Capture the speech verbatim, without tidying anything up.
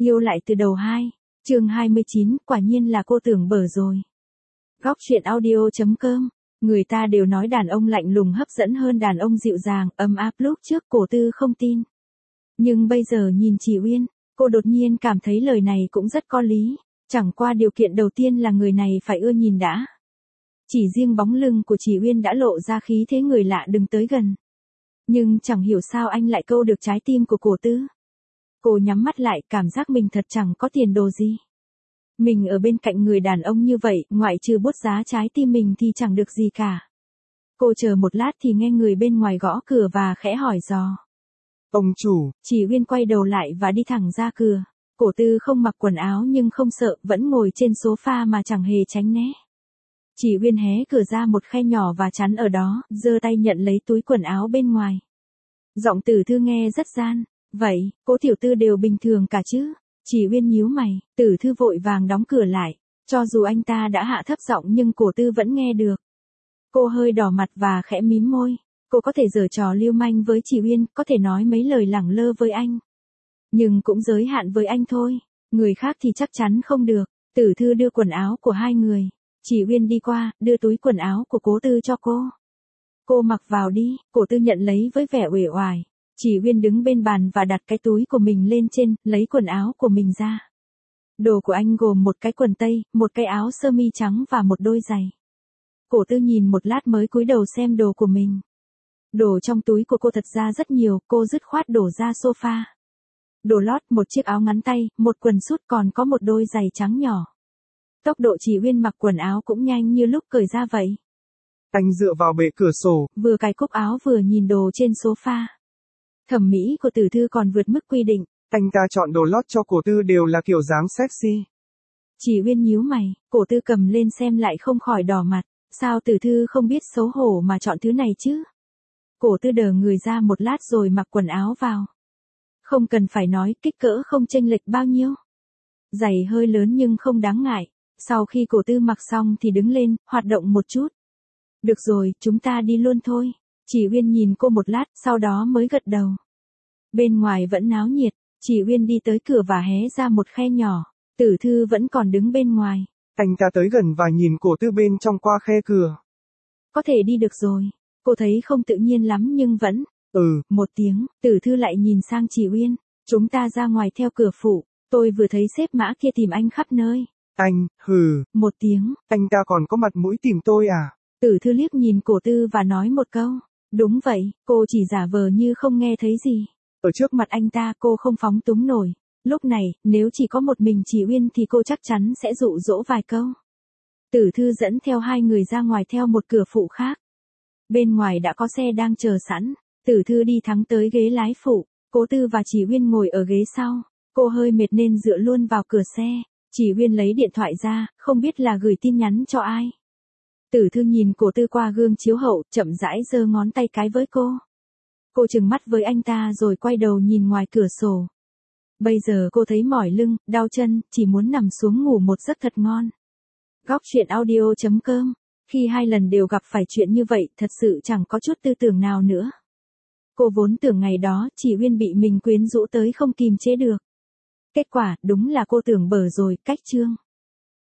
Yêu lại từ đầu hai, chương hai mươi chín, quả nhiên là cô tưởng bở rồi. Góc truyện audio chấm com, người ta đều nói đàn ông lạnh lùng hấp dẫn hơn đàn ông dịu dàng, ấm áp lúc trước Cổ Tư không tin. Nhưng bây giờ nhìn chị Uyên, cô đột nhiên cảm thấy lời này cũng rất có lý, chẳng qua điều kiện đầu tiên là người này phải ưa nhìn đã. Chỉ riêng bóng lưng của chị Uyên đã lộ ra khí thế người lạ đừng tới gần. Nhưng chẳng hiểu sao anh lại câu được trái tim của Cổ Tư. Cô nhắm mắt lại, cảm giác mình thật chẳng có tiền đồ gì. Mình ở bên cạnh người đàn ông như vậy, ngoại trừ bốt giá trái tim mình thì chẳng được gì cả. Cô chờ một lát thì nghe người bên ngoài gõ cửa và khẽ hỏi dò. Ông chủ. Chị Uyên quay đầu lại và đi thẳng ra cửa. Cổ Tư không mặc quần áo nhưng không sợ, vẫn ngồi trên sofa mà chẳng hề tránh né. Chị Uyên hé cửa ra một khe nhỏ và chắn ở đó, giơ tay nhận lấy túi quần áo bên ngoài. Giọng Tử Thư nghe rất gian. Vậy, cô tiểu tư đều bình thường cả chứ? Chị Uyên nhíu mày, Tử Thư vội vàng đóng cửa lại. Cho dù anh ta đã hạ thấp giọng nhưng Cổ Tư vẫn nghe được. Cô hơi đỏ mặt và khẽ mím môi. Cô có thể giở trò lưu manh với chị Uyên, có thể nói mấy lời lẳng lơ với anh. Nhưng cũng giới hạn với anh thôi. Người khác thì chắc chắn không được. Tử Thư đưa quần áo của hai người. Chị Uyên đi qua, đưa túi quần áo của Cố Tư cho cô. Cô mặc vào đi, Cổ Tư nhận lấy với vẻ uể oải. Chị Uyên đứng bên bàn và đặt cái túi của mình lên trên, lấy quần áo của mình ra. Đồ của anh gồm một cái quần tây, một cái áo sơ mi trắng và một đôi giày. Cổ Tư nhìn một lát mới cúi đầu xem đồ của mình. Đồ trong túi của cô thật ra rất nhiều, cô dứt khoát đổ ra sofa. Đồ lót, một chiếc áo ngắn tay, một quần sút còn có một đôi giày trắng nhỏ. Tốc độ chị Uyên mặc quần áo cũng nhanh như lúc cởi ra vậy. Anh dựa vào bệ cửa sổ. Vừa cài cúc áo vừa nhìn đồ trên sofa. Thẩm mỹ của Tử Thư còn vượt mức quy định. Anh ta chọn đồ lót cho Cổ Tư đều là kiểu dáng sexy. Chị Uyên nhíu mày, Cổ Tư cầm lên xem lại không khỏi đỏ mặt. Sao Tử Thư không biết xấu hổ mà chọn thứ này chứ? Cổ Tư đờ người ra một lát rồi mặc quần áo vào. Không cần phải nói, kích cỡ không chênh lệch bao nhiêu. Giày hơi lớn nhưng không đáng ngại. Sau khi Cổ Tư mặc xong thì đứng lên, hoạt động một chút. Được rồi, chúng ta đi luôn thôi. Chị Uyên nhìn cô một lát, sau đó mới gật đầu. Bên ngoài vẫn náo nhiệt, chị Uyên đi tới cửa và hé ra một khe nhỏ. Tử Thư vẫn còn đứng bên ngoài. Anh ta tới gần và nhìn Cổ Tư bên trong qua khe cửa. Có thể đi được rồi. Cô thấy không tự nhiên lắm nhưng vẫn. Ừ. Một tiếng, Tử Thư lại nhìn sang chị Uyên. Chúng ta ra ngoài theo cửa phụ. Tôi vừa thấy sếp Mã kia tìm anh khắp nơi. Anh, hừ. Một tiếng. Anh ta còn có mặt mũi tìm tôi à? Tử Thư liếc nhìn Cổ Tư và nói một câu. Đúng vậy, cô chỉ giả vờ như không nghe thấy gì. Ở trước mặt anh ta cô không phóng túng nổi. Lúc này, nếu chỉ có một mình chị Uyên thì cô chắc chắn sẽ dụ dỗ vài câu. Tử Thư dẫn theo hai người ra ngoài theo một cửa phụ khác. Bên ngoài đã có xe đang chờ sẵn. Tử Thư đi thẳng tới ghế lái phụ. Cố Tư và chị Uyên ngồi ở ghế sau. Cô hơi mệt nên dựa luôn vào cửa xe. Chị Uyên lấy điện thoại ra, không biết là gửi tin nhắn cho ai. Tử Thư nhìn Cổ Tư qua gương chiếu hậu, chậm rãi giơ ngón tay cái với cô. Cô trừng mắt với anh ta rồi quay đầu nhìn ngoài cửa sổ. Bây giờ cô thấy mỏi lưng, đau chân, chỉ muốn nằm xuống ngủ một giấc thật ngon. Góc truyện audio chấm com. Khi hai lần đều gặp phải chuyện như vậy, thật sự chẳng có chút tư tưởng nào nữa. Cô vốn tưởng ngày đó, chị Uyên bị mình quyến rũ tới không kìm chế được. Kết quả, đúng là cô tưởng bở rồi, cách chương.